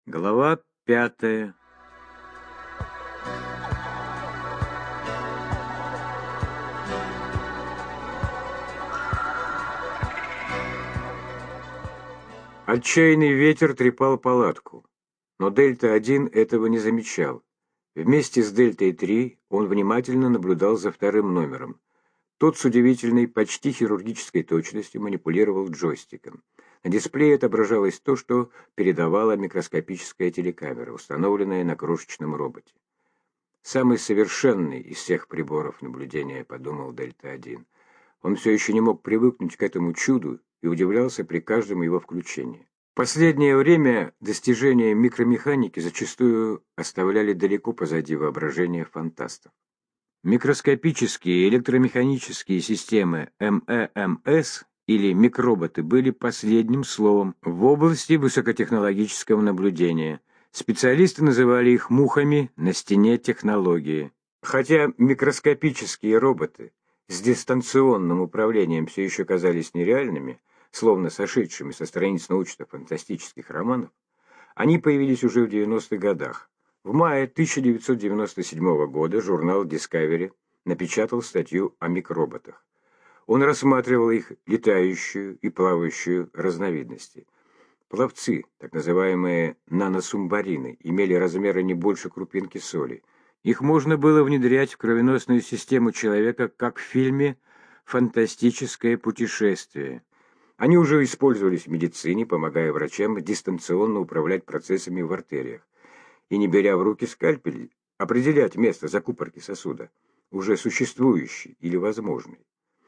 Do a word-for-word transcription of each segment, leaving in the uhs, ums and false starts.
Глава пятая. Отчаянный ветер трепал палатку, но Дельта один этого не замечал. Вместе с Дельтой три он внимательно наблюдал за вторым номером. Тот с удивительной, почти хирургической точностью манипулировал джойстиком. На дисплее отображалось то, что передавала микроскопическая телекамера, установленная на крошечном роботе. «Самый совершенный из всех приборов наблюдения», — подумал Дельта один. Он все еще не мог привыкнуть к этому чуду и удивлялся при каждом его включении. В последнее время достижения микромеханики зачастую оставляли далеко позади воображения фантастов. Микроскопические электромеханические системы эм и эм эс или микроботы были последним словом в области высокотехнологического наблюдения. Специалисты называли их мухами на стене технологии. Хотя микроскопические роботы с дистанционным управлением все еще казались нереальными, словно сошедшими со страниц научно-фантастических романов, они появились уже в девяностых годах. В мае тысяча девятьсот девяносто седьмого года журнал Discovery напечатал статью о микроботах. Он рассматривал их летающую и плавающую разновидности. Пловцы, так называемые наносубмарины, имели размеры не больше крупинки соли. Их можно было внедрять в кровеносную систему человека, как в фильме «Фантастическое путешествие». Они уже использовались в медицине, помогая врачам дистанционно управлять процессами в артериях и, не беря в руки скальпель, определять место закупорки сосуда, уже существующий или возможный.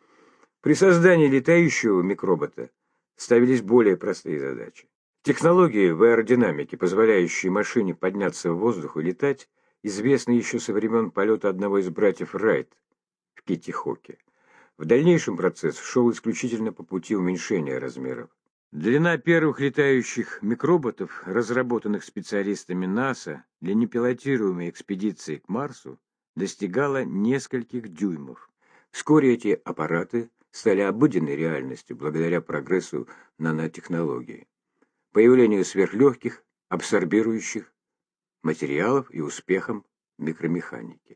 При создании летающего микробота ставились более простые задачи. Технологии в аэродинамике, позволяющие машине подняться в воздух и летать, известны еще со времен полета одного из братьев Райт в Китти-Хоке. В дальнейшем процесс шел исключительно по пути уменьшения размеров. Длина первых летающих микроботов, разработанных специалистами НАСА для непилотируемой экспедиции к Марсу, достигала нескольких дюймов. Вскоре эти аппараты стали обыденной реальностью благодаря прогрессу нанотехнологий, появлению сверхлегких, абсорбирующих материалов и успехам микромеханики.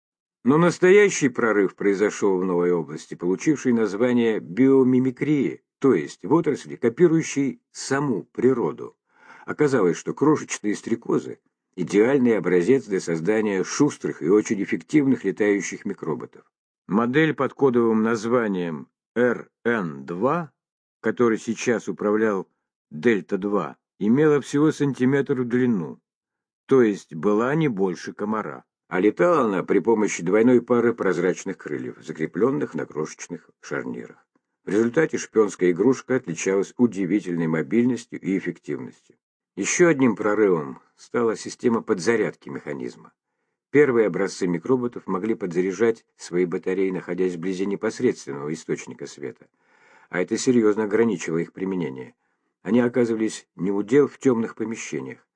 Но настоящий прорыв произошел в новой области, получившей название биомимикрии, то есть в отрасли, копирующей саму природу. Оказалось, что крошечные стрекозы – идеальный образец для создания шустрых и очень эффективных летающих микроботов. Модель под кодовым названием эр эн два, который сейчас управлял Дельта два, имела всего сантиметр в длину, то есть была не больше комара. А летала она при помощи двойной пары прозрачных крыльев, закрепленных на крошечных шарнирах. В результате шпионская игрушка отличалась удивительной мобильностью и эффективностью. Еще одним прорывом стала система подзарядки механизма. Первые образцы микроботов могли подзаряжать свои батареи, находясь вблизи непосредственного источника света, а это серьезно ограничивало их применение. Они оказывались неудел в темных помещениях,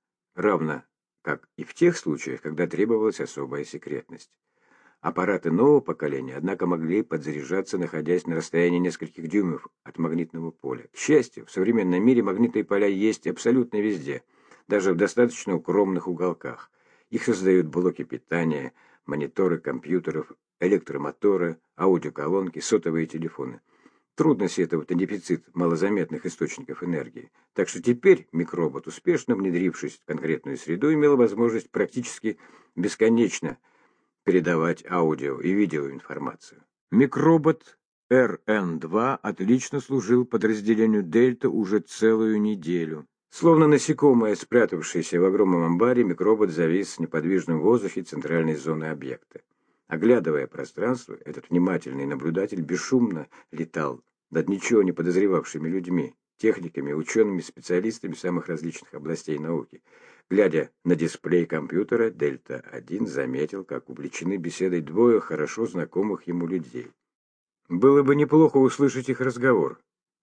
равно как и в тех случаях, когда требовалась особая секретность. Аппараты нового поколения, однако, могли подзаряжаться, находясь на расстоянии нескольких дюймов от магнитного поля. К счастью, в современном мире магнитные поля есть абсолютно везде, даже в достаточно укромных уголках. Их создают блоки питания, мониторы компьютеров, электромоторы, аудиоколонки, сотовые телефоны. Трудно сетовать на дефицит малозаметных источников энергии. Так что теперь микробот, успешно внедрившись в конкретную среду, имел возможность практически бесконечно передавать аудио и видеоинформацию. Микробот эр эн два отлично служил подразделению Дельта уже целую неделю. Словно насекомое, спрятавшееся в огромном амбаре, микробот завис в неподвижном воздухе центральной зоны объекта. Оглядывая пространство, этот внимательный наблюдатель бесшумно летал над ничего не подозревавшими людьми, техниками, учеными, специалистами самых различных областей науки. Глядя на дисплей компьютера, Дельта один заметил, как увлечены беседой двое хорошо знакомых ему людей. Было бы неплохо услышать их разговор.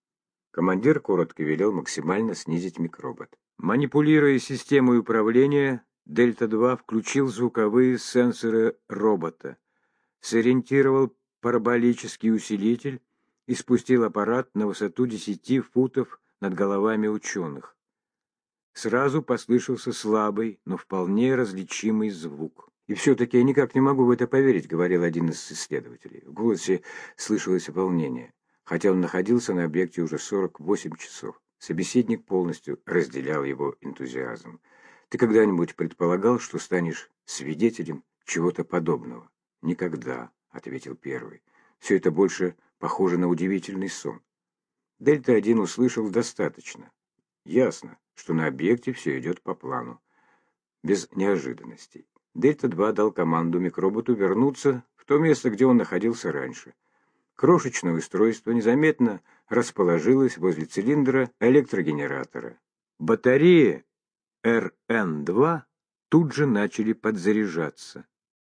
Командир коротко велел максимально снизить микробот. Манипулируя системой управления, Дельта два включил звуковые сенсоры робота, сориентировал параболический усилитель и спустил аппарат на высоту десяти футов над головами ученых. Сразу послышался слабый, но вполне различимый звук. «И все-таки я никак не могу в это поверить», — говорил один из исследователей. В голосе слышалось волнение, хотя он находился на объекте уже сорок восемь часов. Собеседник полностью разделял его энтузиазм. «Ты когда-нибудь предполагал, что станешь свидетелем чего-то подобного?» «Никогда», — ответил первый. «Все это больше похоже на удивительный сон». Дельта-один услышал достаточно. Ясно, что на объекте все идет по плану, без неожиданностей. Дельта-два дал команду микроботу вернуться в то место, где он находился раньше. Крошечное устройство незаметно расположилось возле цилиндра электрогенератора. Батареи эр эн два тут же начали подзаряжаться.